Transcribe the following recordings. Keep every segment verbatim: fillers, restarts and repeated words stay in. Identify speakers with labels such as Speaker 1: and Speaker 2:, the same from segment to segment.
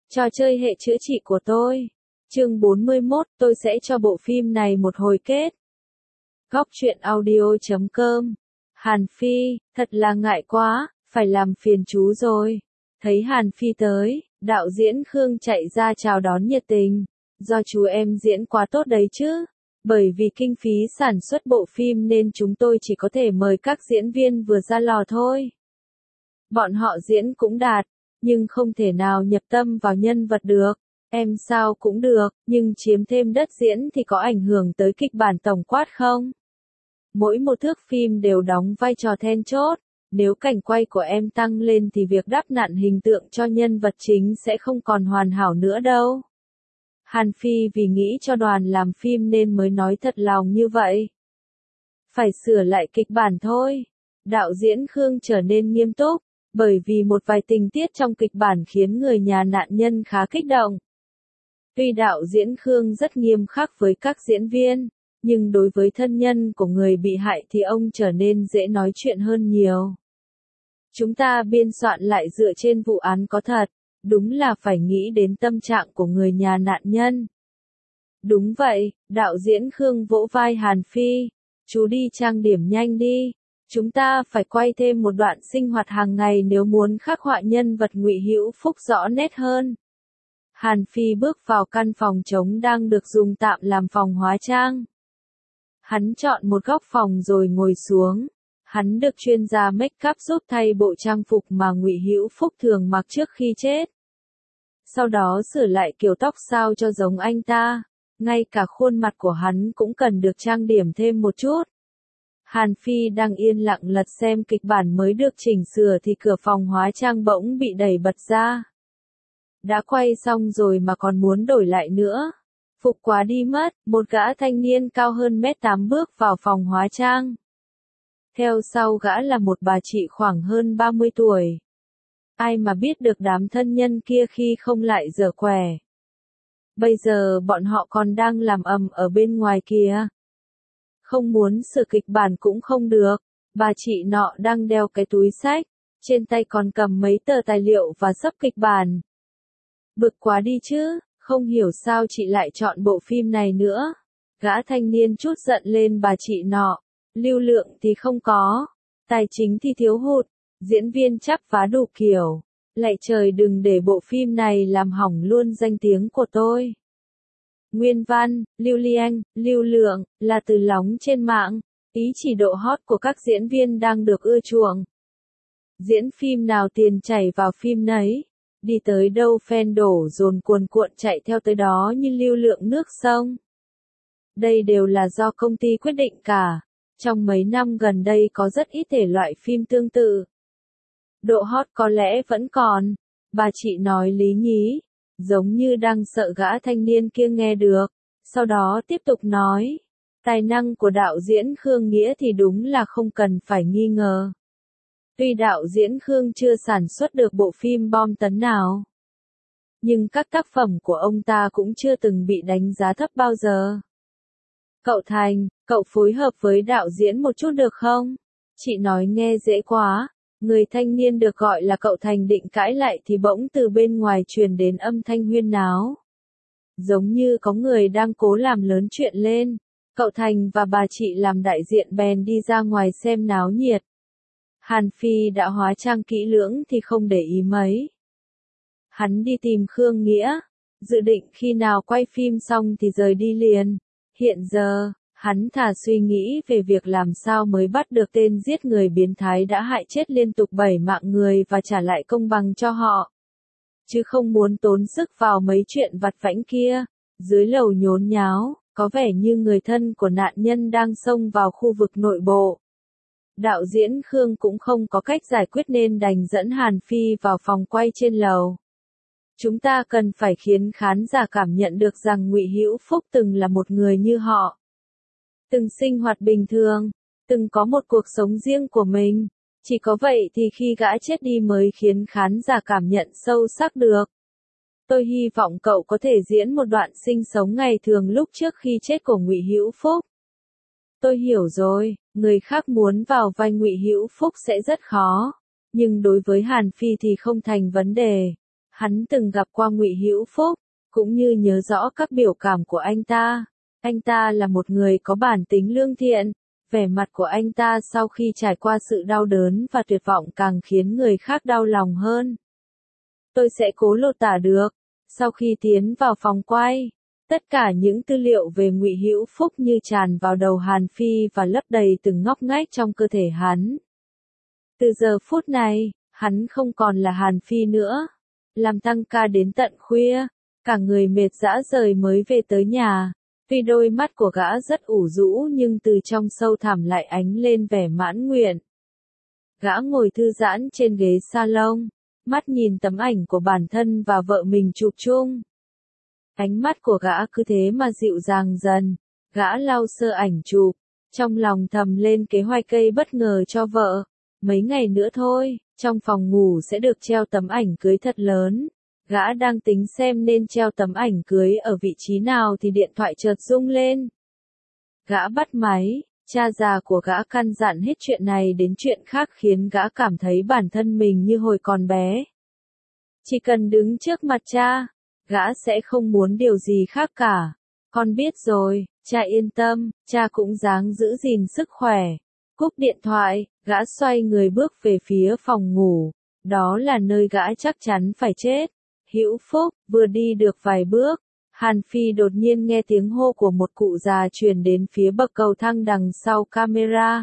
Speaker 1: Trò chơi hệ chữa trị của tôi. Chương bốn mươi mốt, tôi sẽ cho bộ phim này một hồi kết. Góc truyện audio chấm com. Hàn Phi, thật là ngại quá, phải làm phiền chú rồi. Thấy Hàn Phi tới, đạo diễn Khương chạy ra chào đón nhiệt tình. Do chú em diễn quá tốt đấy chứ. Bởi vì kinh phí sản xuất bộ phim nên chúng tôi chỉ có thể mời các diễn viên vừa ra lò thôi. Bọn họ diễn cũng đạt, nhưng không thể nào nhập tâm vào nhân vật được. Em sao cũng được, nhưng chiếm thêm đất diễn thì có ảnh hưởng tới kịch bản tổng quát không? Mỗi một thước phim đều đóng vai trò then chốt. Nếu cảnh quay của em tăng lên thì việc đắp nặn hình tượng cho nhân vật chính sẽ không còn hoàn hảo nữa đâu. Hàn Phi vì nghĩ cho đoàn làm phim nên mới nói thật lòng như vậy. Phải sửa lại kịch bản thôi. Đạo diễn Khương trở nên nghiêm túc, bởi vì một vài tình tiết trong kịch bản khiến người nhà nạn nhân khá kích động. Tuy đạo diễn Khương rất nghiêm khắc với các diễn viên, nhưng đối với thân nhân của người bị hại thì ông trở nên dễ nói chuyện hơn nhiều. Chúng ta biên soạn lại dựa trên vụ án có thật, đúng là phải nghĩ đến tâm trạng của người nhà nạn nhân. Đúng vậy, đạo diễn Khương vỗ vai Hàn Phi, chú đi trang điểm nhanh đi. Chúng ta phải quay thêm một đoạn sinh hoạt hàng ngày nếu muốn khắc họa nhân vật Ngụy Hữu Phúc rõ nét hơn. Hàn Phi bước vào căn phòng trống đang được dùng tạm làm phòng hóa trang. Hắn chọn một góc phòng rồi ngồi xuống. Hắn được chuyên gia make up giúp thay bộ trang phục mà Ngụy Hữu Phúc thường mặc trước khi chết. Sau đó sửa lại kiểu tóc sao cho giống anh ta. Ngay cả khuôn mặt của hắn cũng cần được trang điểm thêm một chút. Hàn Phi đang yên lặng lật xem kịch bản mới được chỉnh sửa thì cửa phòng hóa trang bỗng bị đẩy bật ra. Đã quay xong rồi mà còn muốn đổi lại nữa. Phục quá đi mất, một gã thanh niên cao hơn mét tám bước vào phòng hóa trang. Theo sau gã là một bà chị khoảng hơn ba mươi tuổi. Ai mà biết được đám thân nhân kia khi không lại dở quẻ. Bây giờ bọn họ còn đang làm ầm ở bên ngoài kìa. Không muốn sửa kịch bản cũng không được. Bà chị nọ đang đeo cái túi xách, trên tay còn cầm mấy tờ tài liệu và sắp kịch bản. Bực quá đi chứ, không hiểu sao chị lại chọn bộ phim này nữa. Gã thanh niên trút giận lên bà chị nọ. Lưu lượng thì không có, tài chính thì thiếu hụt, diễn viên chắp vá đủ kiểu. Lạy trời đừng để bộ phim này làm hỏng luôn danh tiếng của tôi. Nguyên văn, lưu lianh, lưu lượng, là từ lóng trên mạng, ý chỉ độ hot của các diễn viên đang được ưa chuộng. Diễn phim nào tiền chảy vào phim nấy, đi tới đâu fan đổ dồn cuồn cuộn chạy theo tới đó như lưu lượng nước sông. Đây đều là do công ty quyết định cả, trong mấy năm gần đây có rất ít thể loại phim tương tự. Độ hot có lẽ vẫn còn, bà chị nói lý nhí. Giống như đang sợ gã thanh niên kia nghe được, sau đó tiếp tục nói. Tài năng của đạo diễn Khương Nghĩa thì đúng là không cần phải nghi ngờ. Tuy đạo diễn Khương chưa sản xuất được bộ phim bom tấn nào, nhưng các tác phẩm của ông ta cũng chưa từng bị đánh giá thấp bao giờ. Cậu Thành, cậu phối hợp với đạo diễn một chút được không? Chị nói nghe dễ quá. Người thanh niên được gọi là cậu Thành định cãi lại thì bỗng từ bên ngoài truyền đến âm thanh huyên náo. Giống như có người đang cố làm lớn chuyện lên. Cậu Thành và bà chị làm đại diện bèn đi ra ngoài xem náo nhiệt. Hàn Phi đã hóa trang kỹ lưỡng thì không để ý mấy. Hắn đi tìm Khương Nghĩa, dự định khi nào quay phim xong thì rời đi liền. Hiện giờ, hắn thà suy nghĩ về việc làm sao mới bắt được tên giết người biến thái đã hại chết liên tục bảy mạng người và trả lại công bằng cho họ. Chứ không muốn tốn sức vào mấy chuyện vặt vãnh kia. Dưới lầu nhốn nháo, có vẻ như người thân của nạn nhân đang xông vào khu vực nội bộ. Đạo diễn Khương cũng không có cách giải quyết nên đành dẫn Hàn Phi vào phòng quay trên lầu. Chúng ta cần phải khiến khán giả cảm nhận được rằng Ngụy Hữu Phúc từng là một người như họ. Từng sinh hoạt bình thường, từng có một cuộc sống riêng của mình. Chỉ có vậy thì khi gã chết đi mới khiến khán giả cảm nhận sâu sắc được. Tôi hy vọng cậu có thể diễn một đoạn sinh sống ngày thường lúc trước khi chết của Ngụy Hữu Phúc. Tôi hiểu rồi, người khác muốn vào vai Ngụy Hữu Phúc sẽ rất khó. Nhưng đối với Hàn Phi thì không thành vấn đề. Hắn từng gặp qua Ngụy Hữu Phúc, cũng như nhớ rõ các biểu cảm của anh ta. Anh ta là một người có bản tính lương thiện, vẻ mặt của anh ta sau khi trải qua sự đau đớn và tuyệt vọng càng khiến người khác đau lòng hơn. Tôi sẽ cố lột tả được. Sau khi tiến vào phòng quay, tất cả những tư liệu về Ngụy Hữu Phúc như tràn vào đầu Hàn Phi và lấp đầy từng ngóc ngách trong cơ thể hắn. Từ giờ phút này, hắn không còn là Hàn Phi nữa. Làm tăng ca đến tận khuya, cả người mệt rã rời mới về tới nhà. Tuy đôi mắt của gã rất ủ rũ nhưng từ trong sâu thẳm lại ánh lên vẻ mãn nguyện. Gã ngồi thư giãn trên ghế salon, mắt nhìn tấm ảnh của bản thân và vợ mình chụp chung. Ánh mắt của gã cứ thế mà dịu dàng dần, gã lau sơ ảnh chụp, trong lòng thầm lên kế hoạch cây bất ngờ cho vợ. Mấy ngày nữa thôi, trong phòng ngủ sẽ được treo tấm ảnh cưới thật lớn. Gã đang tính xem nên treo tấm ảnh cưới ở vị trí nào thì điện thoại chợt rung lên. Gã bắt máy, cha già của gã căn dặn hết chuyện này đến chuyện khác khiến gã cảm thấy bản thân mình như hồi còn bé. Chỉ cần đứng trước mặt cha, gã sẽ không muốn điều gì khác cả. Con biết rồi, cha yên tâm, cha cũng ráng giữ gìn sức khỏe. Cúp điện thoại, gã xoay người bước về phía phòng ngủ. Đó là nơi gã chắc chắn phải chết. Hữu Phúc, vừa đi được vài bước, Hàn Phi đột nhiên nghe tiếng hô của một cụ già truyền đến phía bậc cầu thang đằng sau camera.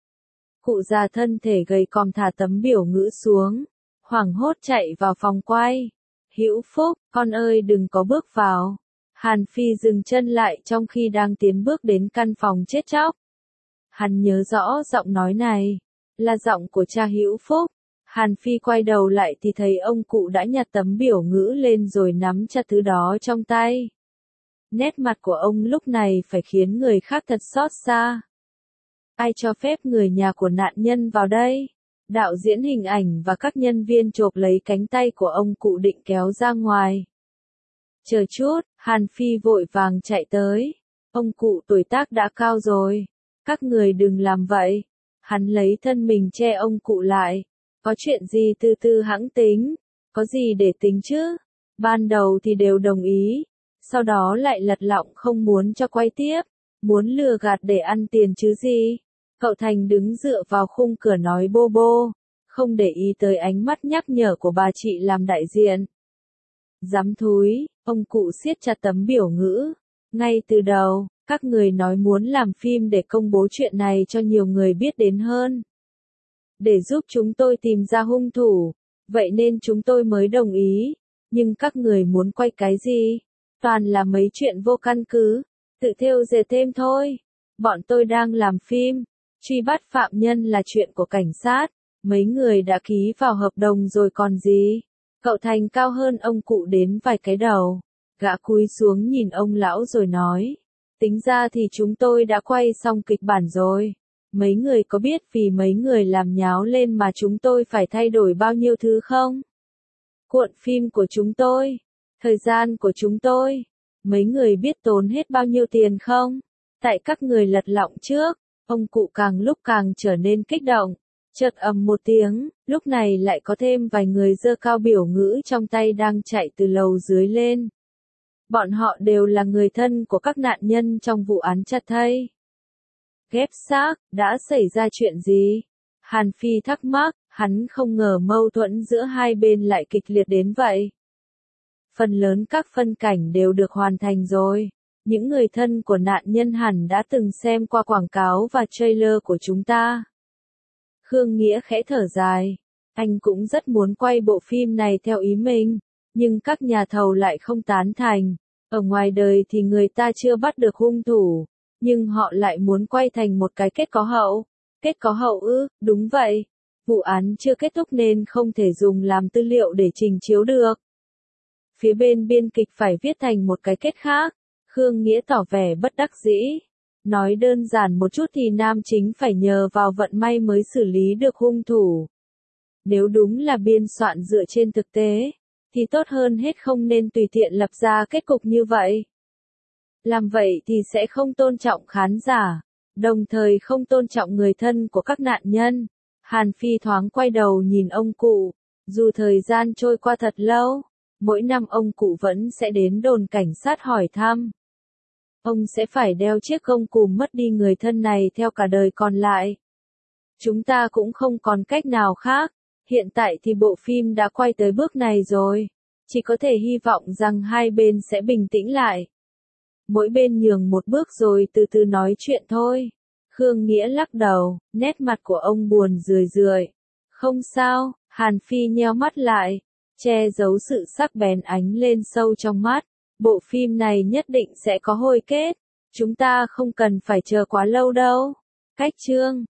Speaker 1: Cụ già thân thể gầy còm thả tấm biểu ngữ xuống, hoảng hốt chạy vào phòng quay. Hữu Phúc, con ơi đừng có bước vào. Hàn Phi dừng chân lại trong khi đang tiến bước đến căn phòng chết chóc. Hắn nhớ rõ giọng nói này, là giọng của cha Hữu Phúc. Hàn Phi quay đầu lại thì thấy ông cụ đã nhặt tấm biểu ngữ lên rồi nắm chặt thứ đó trong tay. Nét mặt của ông lúc này phải khiến người khác thật xót xa. Ai cho phép người nhà của nạn nhân vào đây? Đạo diễn hình ảnh và các nhân viên chộp lấy cánh tay của ông cụ định kéo ra ngoài. Chờ chút, Hàn Phi vội vàng chạy tới. Ông cụ tuổi tác đã cao rồi. Các người đừng làm vậy. Hắn lấy thân mình che ông cụ lại. Có chuyện gì từ từ hãng tính, có gì để tính chứ? Ban đầu thì đều đồng ý, sau đó lại lật lọng không muốn cho quay tiếp, muốn lừa gạt để ăn tiền chứ gì? Cậu Thành đứng dựa vào khung cửa nói bô bô, không để ý tới ánh mắt nhắc nhở của bà chị làm đại diện. Dám thúi, ông cụ siết chặt tấm biểu ngữ. Ngay từ đầu, các người nói muốn làm phim để công bố chuyện này cho nhiều người biết đến hơn. Để giúp chúng tôi tìm ra hung thủ, vậy nên chúng tôi mới đồng ý, nhưng các người muốn quay cái gì? Toàn là mấy chuyện vô căn cứ, tự thêu dệt thêm thôi. Bọn tôi đang làm phim, truy bắt phạm nhân là chuyện của cảnh sát, mấy người đã ký vào hợp đồng rồi còn gì? Cậu Thành cao hơn ông cụ đến vài cái đầu, gã cúi xuống nhìn ông lão rồi nói, tính ra thì chúng tôi đã quay xong kịch bản rồi. Mấy người có biết vì mấy người làm nháo lên mà chúng tôi phải thay đổi bao nhiêu thứ không? Cuộn phim của chúng tôi, thời gian của chúng tôi, mấy người biết tốn hết bao nhiêu tiền không? Tại các người lật lọng trước, ông cụ càng lúc càng trở nên kích động, chợt ầm một tiếng, lúc này lại có thêm vài người giơ cao biểu ngữ trong tay đang chạy từ lầu dưới lên. Bọn họ đều là người thân của các nạn nhân trong vụ án chặt thây. Ghép xác, đã xảy ra chuyện gì? Hàn Phi thắc mắc, hắn không ngờ mâu thuẫn giữa hai bên lại kịch liệt đến vậy. Phần lớn các phân cảnh đều được hoàn thành rồi. Những người thân của nạn nhân hẳn đã từng xem qua quảng cáo và trailer của chúng ta. Khương Nghĩa khẽ thở dài. Anh cũng rất muốn quay bộ phim này theo ý mình, nhưng các nhà thầu lại không tán thành. Ở ngoài đời thì người ta chưa bắt được hung thủ, nhưng họ lại muốn quay thành một cái kết có hậu. Kết có hậu ư, đúng vậy. Vụ án chưa kết thúc nên không thể dùng làm tư liệu để trình chiếu được. Phía bên biên kịch phải viết thành một cái kết khác. Khương Nghĩa tỏ vẻ bất đắc dĩ. Nói đơn giản một chút thì nam chính phải nhờ vào vận may mới xử lý được hung thủ. Nếu đúng là biên soạn dựa trên thực tế, thì tốt hơn hết không nên tùy tiện lập ra kết cục như vậy. Làm vậy thì sẽ không tôn trọng khán giả, đồng thời không tôn trọng người thân của các nạn nhân. Hàn Phi thoáng quay đầu nhìn ông cụ, dù thời gian trôi qua thật lâu, Mỗi năm ông cụ vẫn sẽ đến đồn cảnh sát hỏi thăm. Ông sẽ phải đeo chiếc gông cùm mất đi người thân này theo cả đời còn lại. Chúng ta cũng không còn cách nào khác. Hiện tại thì bộ phim đã quay tới bước này rồi. Chỉ có thể hy vọng rằng hai bên sẽ bình tĩnh lại. Mỗi bên nhường một bước rồi từ từ nói chuyện thôi. Khương Nghĩa lắc đầu, nét mặt của ông buồn rười rượi. Không sao, Hàn Phi nheo mắt lại, che giấu sự sắc bén ánh lên sâu trong mắt. Bộ phim này nhất định sẽ có hồi kết. Chúng ta không cần phải chờ quá lâu đâu. Cách chương